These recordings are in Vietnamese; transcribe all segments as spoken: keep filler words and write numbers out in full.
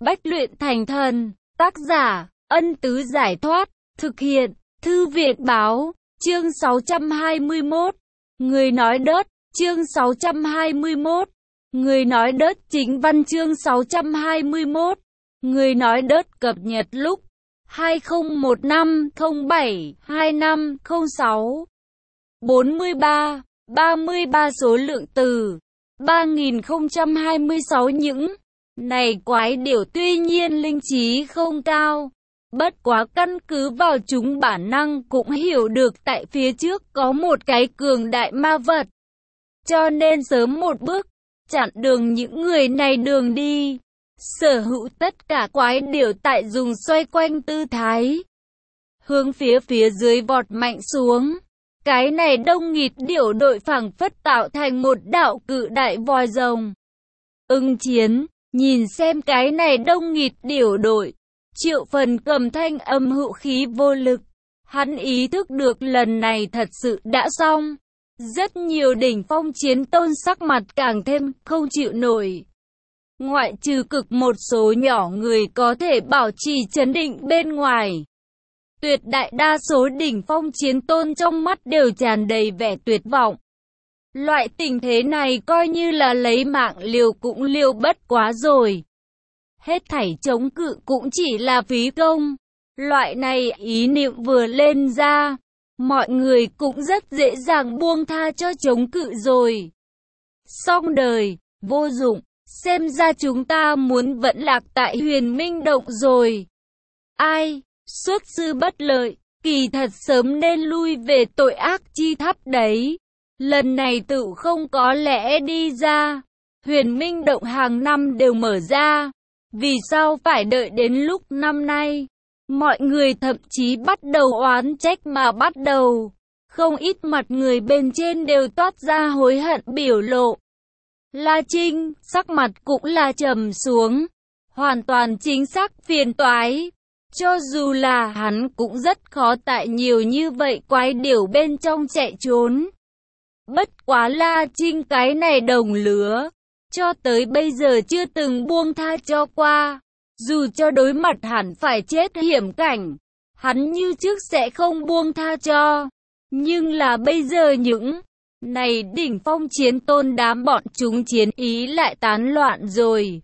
Bách luyện thành thần. Tác giả, Ân Tứ Giải Thoát. Thực hiện, Thư viện Báo. Chương sáu trăm hai mươi mốt. Người nói đất. Chương sáu trăm hai mươi mốt. Người nói đất chính văn. Chương sáu trăm hai mươi mốt. Người nói đất cập nhật lúc hai không một năm không bảy hai năm không sáu. bốn mươi ba, ba mươi ba số lượng từ ba nghìn không trăm hai mươi sáu. Những này quái điểu tuy nhiên linh trí không cao, bất quá căn cứ vào chúng bản năng cũng hiểu được tại phía trước có một cái cường đại ma vật, cho nên sớm một bước chặn đường những người này đường đi. Sở hữu tất cả quái điểu tại dùng xoay quanh tư thái hướng phía phía dưới vọt mạnh xuống. Cái này đông nghịt điểu đội phảng phất tạo thành một đạo cự đại voi rồng. Ưng Chiến, nhìn xem cái này đông nghịt điểu đội, Triệu Phần cầm thanh âm hữu khí vô lực. Hắn ý thức được lần này thật sự đã xong. Rất nhiều đỉnh phong chiến tôn sắc mặt càng thêm không chịu nổi. Ngoại trừ cực một số nhỏ người có thể bảo trì trấn định bên ngoài, tuyệt đại đa số đỉnh phong chiến tôn trong mắt đều tràn đầy vẻ tuyệt vọng. Loại tình thế này coi như là lấy mạng liều cũng liều bất quá rồi. Hết thảy chống cự cũng chỉ là phí công. Loại này ý niệm vừa lên ra, mọi người cũng rất dễ dàng buông tha cho chống cự rồi. Xong đời, vô dụng, xem ra chúng ta muốn vẫn lạc tại Huyền Minh Động rồi. Ai, xuất sư bất lợi, kỳ thật sớm nên lui về tội ác chi tháp đấy. Lần này tự không có lẽ đi ra. Huyền Minh Động hàng năm đều mở ra, vì sao phải đợi đến lúc năm nay? Mọi người thậm chí bắt đầu oán trách mà bắt đầu. Không ít mặt người bên trên đều toát ra hối hận biểu lộ. La Trinh, sắc mặt cũng là trầm xuống. Hoàn toàn chính xác phiền toái. Cho dù là hắn cũng rất khó tại nhiều như vậy quái điểu bên trong chạy trốn. Bất quá La Trinh cái này đồng lứa, cho tới bây giờ chưa từng buông tha cho qua. Dù cho đối mặt hẳn phải chết hiểm cảnh, hắn như trước sẽ không buông tha cho. Nhưng là bây giờ những này đỉnh phong chiến tôn đám bọn chúng chiến ý lại tán loạn rồi.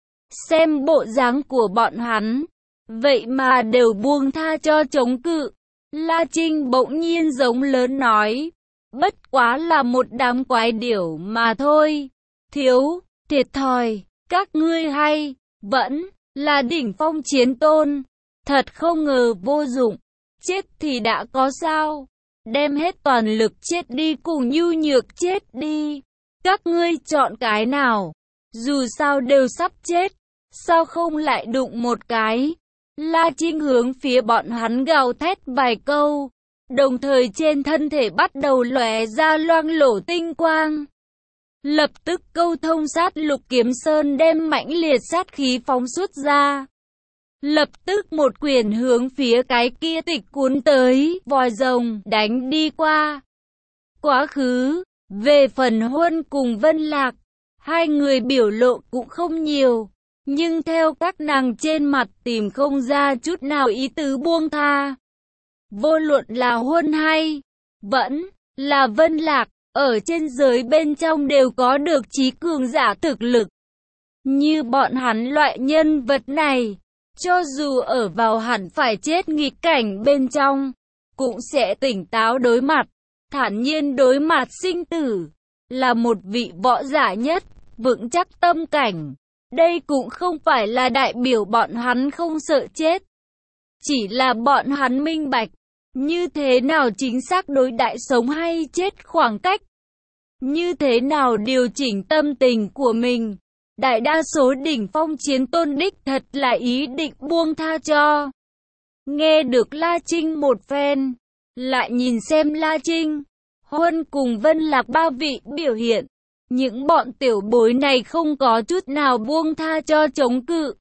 Xem bộ dáng của bọn hắn, vậy mà đều buông tha cho chống cự. La Trinh bỗng nhiên giống lớn nói, bất quá là một đám quái điểu mà thôi. Thiếu, thiệt thòi, các ngươi hay, vẫn là đỉnh phong chiến tôn. Thật không ngờ vô dụng, chết thì đã có sao. Đem hết toàn lực chết đi cùng nhu nhược chết đi. Các ngươi chọn cái nào? Dù sao đều sắp chết, sao không lại đụng một cái? La Trinh hướng phía bọn hắn gào thét vài câu, đồng thời trên thân thể bắt đầu lóe ra loang lổ tinh quang. Lập tức câu thông sát lục kiếm sơn đem mãnh liệt sát khí phóng xuất ra. Lập tức một quyền hướng phía cái kia tịch cuốn tới vòi rồng đánh đi qua. Quá khứ, về phần Huân cùng Vân Lạc, hai người biểu lộ cũng không nhiều, nhưng theo các nàng trên mặt tìm không ra chút nào ý tứ buông tha. Vô luận là Huân hay vẫn là Vân Lạc, ở trên giới bên trong đều có được trí cường giả thực lực. Như bọn hắn loại nhân vật này, cho dù ở vào hẳn phải chết nghịch cảnh bên trong, cũng sẽ tỉnh táo đối mặt, thản nhiên đối mặt sinh tử, là một vị võ giả nhất, vững chắc tâm cảnh. Đây cũng không phải là đại biểu bọn hắn không sợ chết, chỉ là bọn hắn minh bạch, như thế nào chính xác đối đại sống hay chết khoảng cách, như thế nào điều chỉnh tâm tình của mình. Đại đa số đỉnh phong chiến tôn đích thật là ý định buông tha cho. Nghe được La Trinh một phen, lại nhìn xem La Trinh, Huân cùng Vân Lạc ba vị biểu hiện, những bọn tiểu bối này không có chút nào buông tha cho chống cự.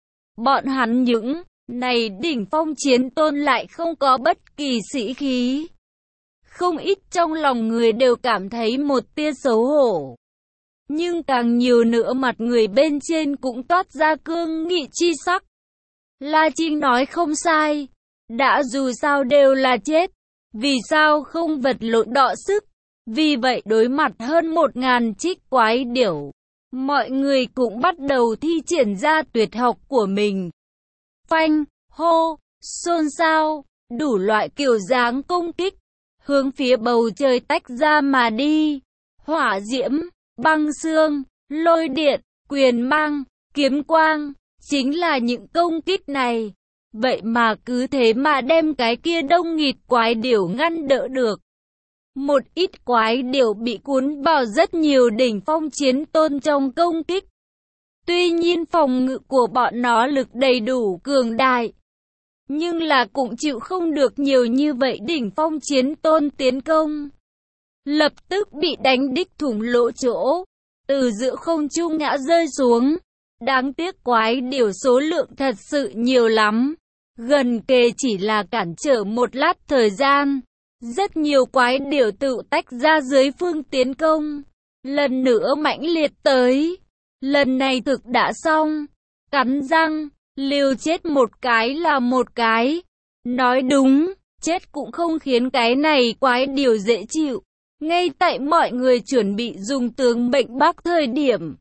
Bọn hắn những này đỉnh phong chiến tôn lại không có bất kỳ sĩ khí. Không ít trong lòng người đều cảm thấy một tia xấu hổ. Nhưng càng nhiều nữa mặt người bên trên cũng toát ra cương nghị chi sắc. La Trinh nói không sai, đã dù sao đều là chết, vì sao không vật lộn đọ sức. Vì vậy đối mặt hơn một ngàn trích quái điểu, mọi người cũng bắt đầu thi triển ra tuyệt học của mình. Phanh, hô, xôn xao, đủ loại kiểu dáng công kích, hướng phía bầu trời tách ra mà đi. Hỏa diễm, băng xương, lôi điện, quyền mang, kiếm quang, chính là những công kích này. Vậy mà cứ thế mà đem cái kia đông nghịt quái điểu ngăn đỡ được. Một ít quái điểu bị cuốn vào rất nhiều đỉnh phong chiến tôn trong công kích. Tuy nhiên phòng ngự của bọn nó lực đầy đủ cường đại, nhưng là cũng chịu không được nhiều như vậy đỉnh phong chiến tôn tiến công. Lập tức bị đánh đích thủng lỗ chỗ, từ giữa không trung ngã rơi xuống. Đáng tiếc quái điểu số lượng thật sự nhiều lắm, gần kề chỉ là cản trở một lát thời gian. Rất nhiều quái điểu tự tách ra dưới phương tiến công, lần nữa mãnh liệt tới. Lần này thực đã xong, cắn răng, liều chết một cái là một cái. Nói đúng, chết cũng không khiến cái này quái điểu dễ chịu. Ngay tại mọi người chuẩn bị dùng tướng mệnh bắc thời điểm,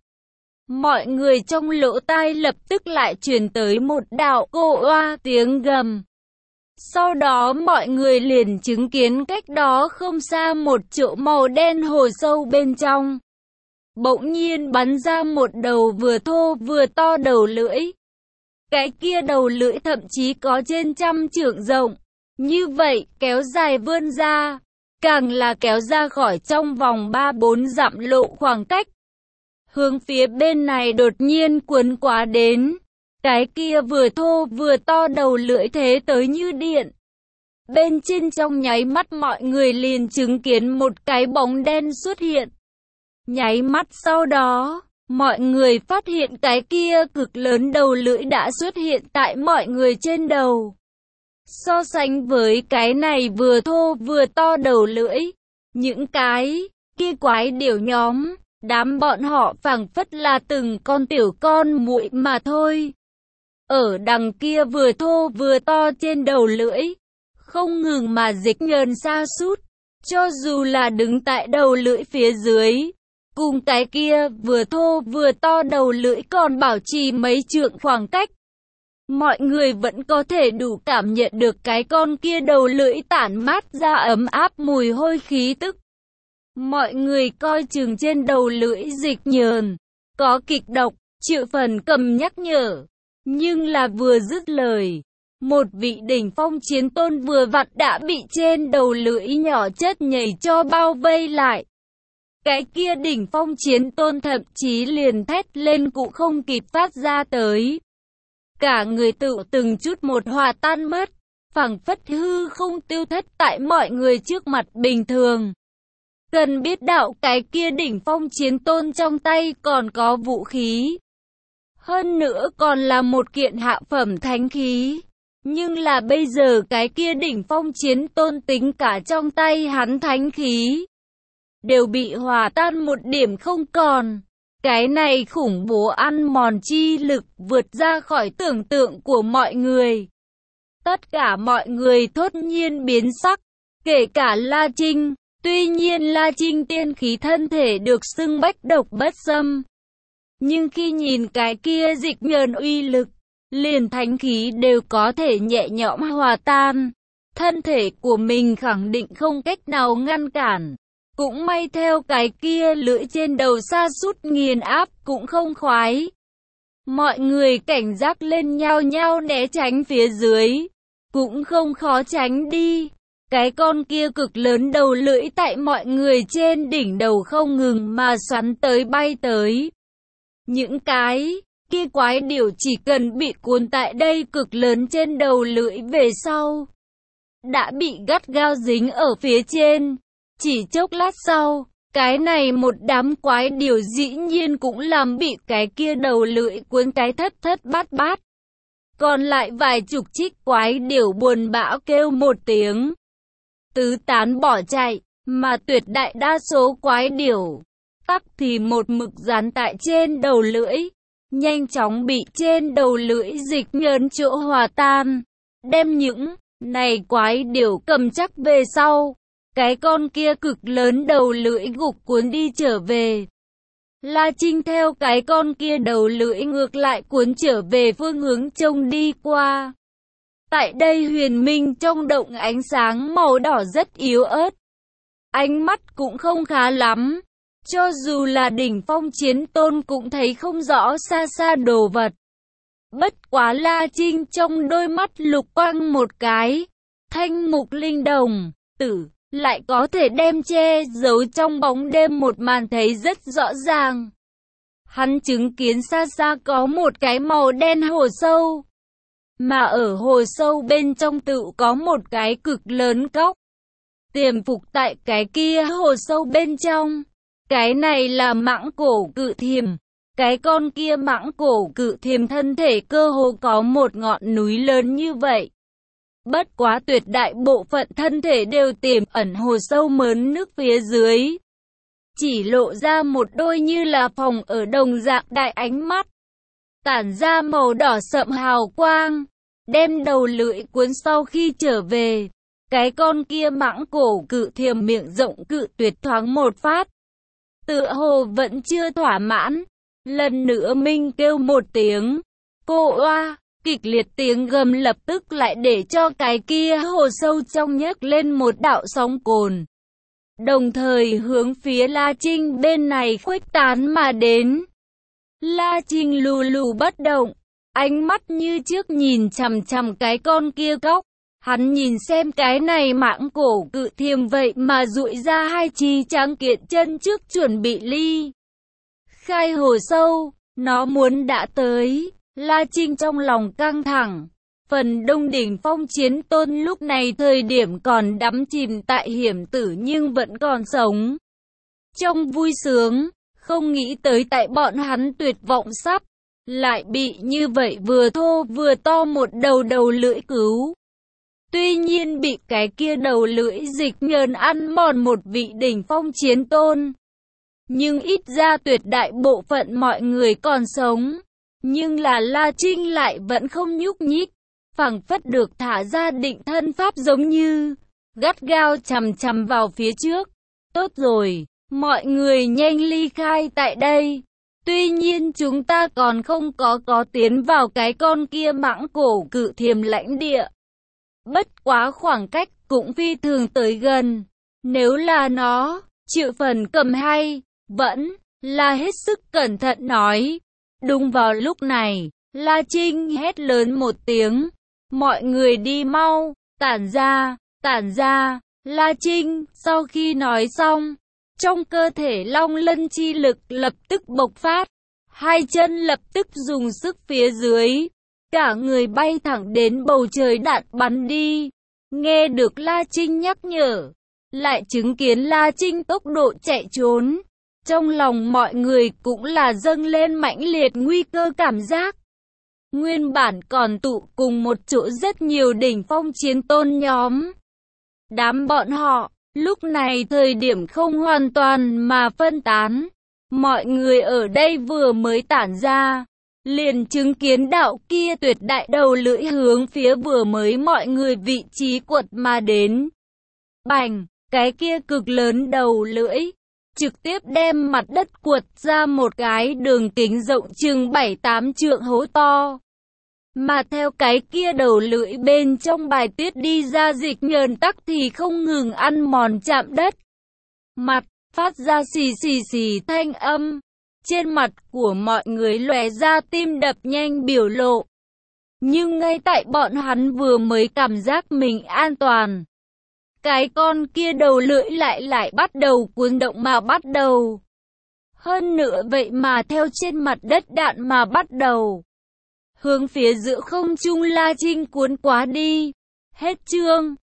mọi người trong lỗ tai lập tức lại truyền tới một đạo cô oa tiếng gầm. Sau đó mọi người liền chứng kiến cách đó không xa một chỗ màu đen hồ sâu bên trong. Bỗng nhiên bắn ra một đầu vừa thô vừa to đầu lưỡi. Cái kia đầu lưỡi thậm chí có trên trăm trượng rộng. Như vậy kéo dài vươn ra, càng là kéo ra khỏi trong vòng ba bốn dặm lộ khoảng cách. Hướng phía bên này đột nhiên cuốn quá đến. Cái kia vừa thô vừa to đầu lưỡi thế tới như điện. Bên trên trong nháy mắt mọi người liền chứng kiến một cái bóng đen xuất hiện. Nháy mắt sau đó, mọi người phát hiện cái kia cực lớn đầu lưỡi đã xuất hiện tại mọi người trên đầu. So sánh với cái này vừa thô vừa to đầu lưỡi, những cái kia quái điểu nhóm, đám bọn họ phảng phất là từng con tiểu con muỗi mà thôi. Ở đằng kia vừa thô vừa to trên đầu lưỡi, không ngừng mà dịch nhờn sa sút, cho dù là đứng tại đầu lưỡi phía dưới, cùng cái kia vừa thô vừa to đầu lưỡi còn bảo trì mấy trượng khoảng cách. Mọi người vẫn có thể đủ cảm nhận được cái con kia đầu lưỡi tản mát ra ấm áp mùi hôi khí tức. Mọi người coi chừng trên đầu lưỡi dịch nhờn, có kịch độc, Triệu Phần Cầm nhắc nhở. Nhưng là vừa dứt lời, một vị đỉnh phong chiến tôn vừa vặn đã bị trên đầu lưỡi nhỏ chất nhầy cho bao vây lại. Cái kia đỉnh phong chiến tôn thậm chí liền thét lên cũng không kịp phát ra tới. Cả người tự từng chút một hòa tan mất, phảng phất hư không tiêu thất tại mọi người trước mặt bình thường. Cần biết đạo cái kia đỉnh phong chiến tôn trong tay còn có vũ khí. Hơn nữa còn là một kiện hạ phẩm thánh khí. Nhưng là bây giờ cái kia đỉnh phong chiến tôn tính cả trong tay hắn thánh khí đều bị hòa tan một điểm không còn. Cái này khủng bố ăn mòn chi lực vượt ra khỏi tưởng tượng của mọi người. Tất cả mọi người thốt nhiên biến sắc, kể cả La Trinh. Tuy nhiên La Trinh tiên khí thân thể được xưng bách độc bất xâm. Nhưng khi nhìn cái kia dịch nhờn uy lực, liền thánh khí đều có thể nhẹ nhõm hòa tan. Thân thể của mình khẳng định không cách nào ngăn cản. Cũng may theo cái kia lưỡi trên đầu sa sút nghiền áp cũng không khoái. Mọi người cảnh giác lên nhao nhao né tránh phía dưới. Cũng không khó tránh đi. Cái con kia cực lớn đầu lưỡi tại mọi người trên đỉnh đầu không ngừng mà xoắn tới bay tới. Những cái kia quái điểu chỉ cần bị cuốn tại đây cực lớn trên đầu lưỡi về sau, đã bị gắt gao dính ở phía trên. Chỉ chốc lát sau, cái này một đám quái điểu dĩ nhiên cũng làm bị cái kia đầu lưỡi cuốn cái thất thất bát bát. Còn lại vài chục trích quái điểu buồn bã kêu một tiếng, tứ tán bỏ chạy, mà tuyệt đại đa số quái điểu tắc thì một mực dán tại trên đầu lưỡi, nhanh chóng bị trên đầu lưỡi dịch nhờn chỗ hòa tan, đem những này quái điểu cầm chắc về sau. Cái con kia cực lớn đầu lưỡi gục cuốn đi trở về. La Trinh theo cái con kia đầu lưỡi ngược lại cuốn trở về phương hướng trông đi qua. Tại đây huyền minh trong động ánh sáng màu đỏ rất yếu ớt. Ánh mắt cũng không khá lắm. Cho dù là đỉnh phong chiến tôn cũng thấy không rõ xa xa đồ vật. Bất quá La Trinh trong đôi mắt lục quang một cái. Thanh mục linh đồng, tử, lại có thể đem che giấu trong bóng đêm một màn thấy rất rõ ràng. Hắn chứng kiến xa xa có một cái màu đen hồ sâu. Mà ở hồ sâu bên trong tự có một cái cực lớn cốc. Tiềm phục tại cái kia hồ sâu bên trong. Cái này là mãng cổ cự thiềm. Cái con kia mãng cổ cự thiềm thân thể cơ hồ có một ngọn núi lớn như vậy. Bất quá tuyệt đại bộ phận thân thể đều tiềm ẩn hồ sâu mớn nước phía dưới. Chỉ lộ ra một đôi như là phòng ở đồng dạng đại ánh mắt. Tản ra màu đỏ sậm hào quang. Đem đầu lưỡi cuốn sau khi trở về. Cái con kia mãng cổ cự thiềm miệng rộng cự tuyệt thoáng một phát. Tựa hồ vẫn chưa thỏa mãn. Lần nữa Minh kêu một tiếng. Cô oa, kịch liệt tiếng gầm lập tức lại để cho cái kia hồ sâu trong nhấc lên một đạo sóng cồn. Đồng thời hướng phía La Trinh bên này khuếch tán mà đến. La Trinh lù lù bất động. Ánh mắt như trước nhìn chằm chằm cái con kia cóc. Hắn nhìn xem cái này mãng cổ cự thiềm vậy mà duỗi ra hai chi tráng kiện chân trước chuẩn bị ly khai hồ sâu, nó muốn đã tới. La Trinh trong lòng căng thẳng. Phần đông đỉnh phong chiến tôn lúc này thời điểm còn đắm chìm tại hiểm tử nhưng vẫn còn sống. Trong vui sướng, không nghĩ tới tại bọn hắn tuyệt vọng sắp, lại bị như vậy vừa thô vừa to một đầu đầu lưỡi cứu. Tuy nhiên bị cái kia đầu lưỡi dịch nhờn ăn mòn một vị đỉnh phong chiến tôn. Nhưng ít ra tuyệt đại bộ phận mọi người còn sống. Nhưng là La Trinh lại vẫn không nhúc nhích. Phảng phất được thả ra định thân pháp giống như gắt gao chằm chằm vào phía trước. Tốt rồi, mọi người nhanh ly khai tại đây. Tuy nhiên chúng ta còn không có có tiến vào cái con kia mãng cổ cự thiềm lãnh địa. Bất quá khoảng cách cũng phi thường tới gần. Nếu là nó, Triệu Phần Cầm hay, vẫn là hết sức cẩn thận nói. Đúng vào lúc này, La Trinh hét lớn một tiếng. Mọi người đi mau, tản ra, tản ra. La Trinh, sau khi nói xong, trong cơ thể long lân chi lực lập tức bộc phát. Hai chân lập tức dùng sức phía dưới. Cả người bay thẳng đến bầu trời đạn bắn đi. Nghe được La Trinh nhắc nhở, lại chứng kiến La Trinh tốc độ chạy trốn. Trong lòng mọi người cũng là dâng lên mãnh liệt nguy cơ cảm giác. Nguyên bản còn tụ cùng một chỗ rất nhiều đỉnh phong chiến tôn nhóm. Đám bọn họ, lúc này thời điểm không hoàn toàn mà phân tán. Mọi người ở đây vừa mới tản ra, liền chứng kiến đạo kia tuyệt đại đầu lưỡi hướng phía vừa mới mọi người vị trí quật mà đến. Bành, cái kia cực lớn đầu lưỡi, trực tiếp đem mặt đất quật ra một cái đường kính rộng chừng bảy tám trượng hố to. Mà theo cái kia đầu lưỡi bên trong bài tiết đi ra dịch nhờn tắc thì không ngừng ăn mòn chạm đất. Mặt, phát ra xì xì xì thanh âm. Trên mặt của mọi người lóe ra tim đập nhanh biểu lộ. Nhưng ngay tại bọn hắn vừa mới cảm giác mình an toàn, cái con kia đầu lưỡi lại lại bắt đầu cuốn động mà bắt đầu. Hơn nữa vậy mà theo trên mặt đất đạn mà bắt đầu. Hướng phía giữa không trung La Trinh cuốn quá đi. Hết chương.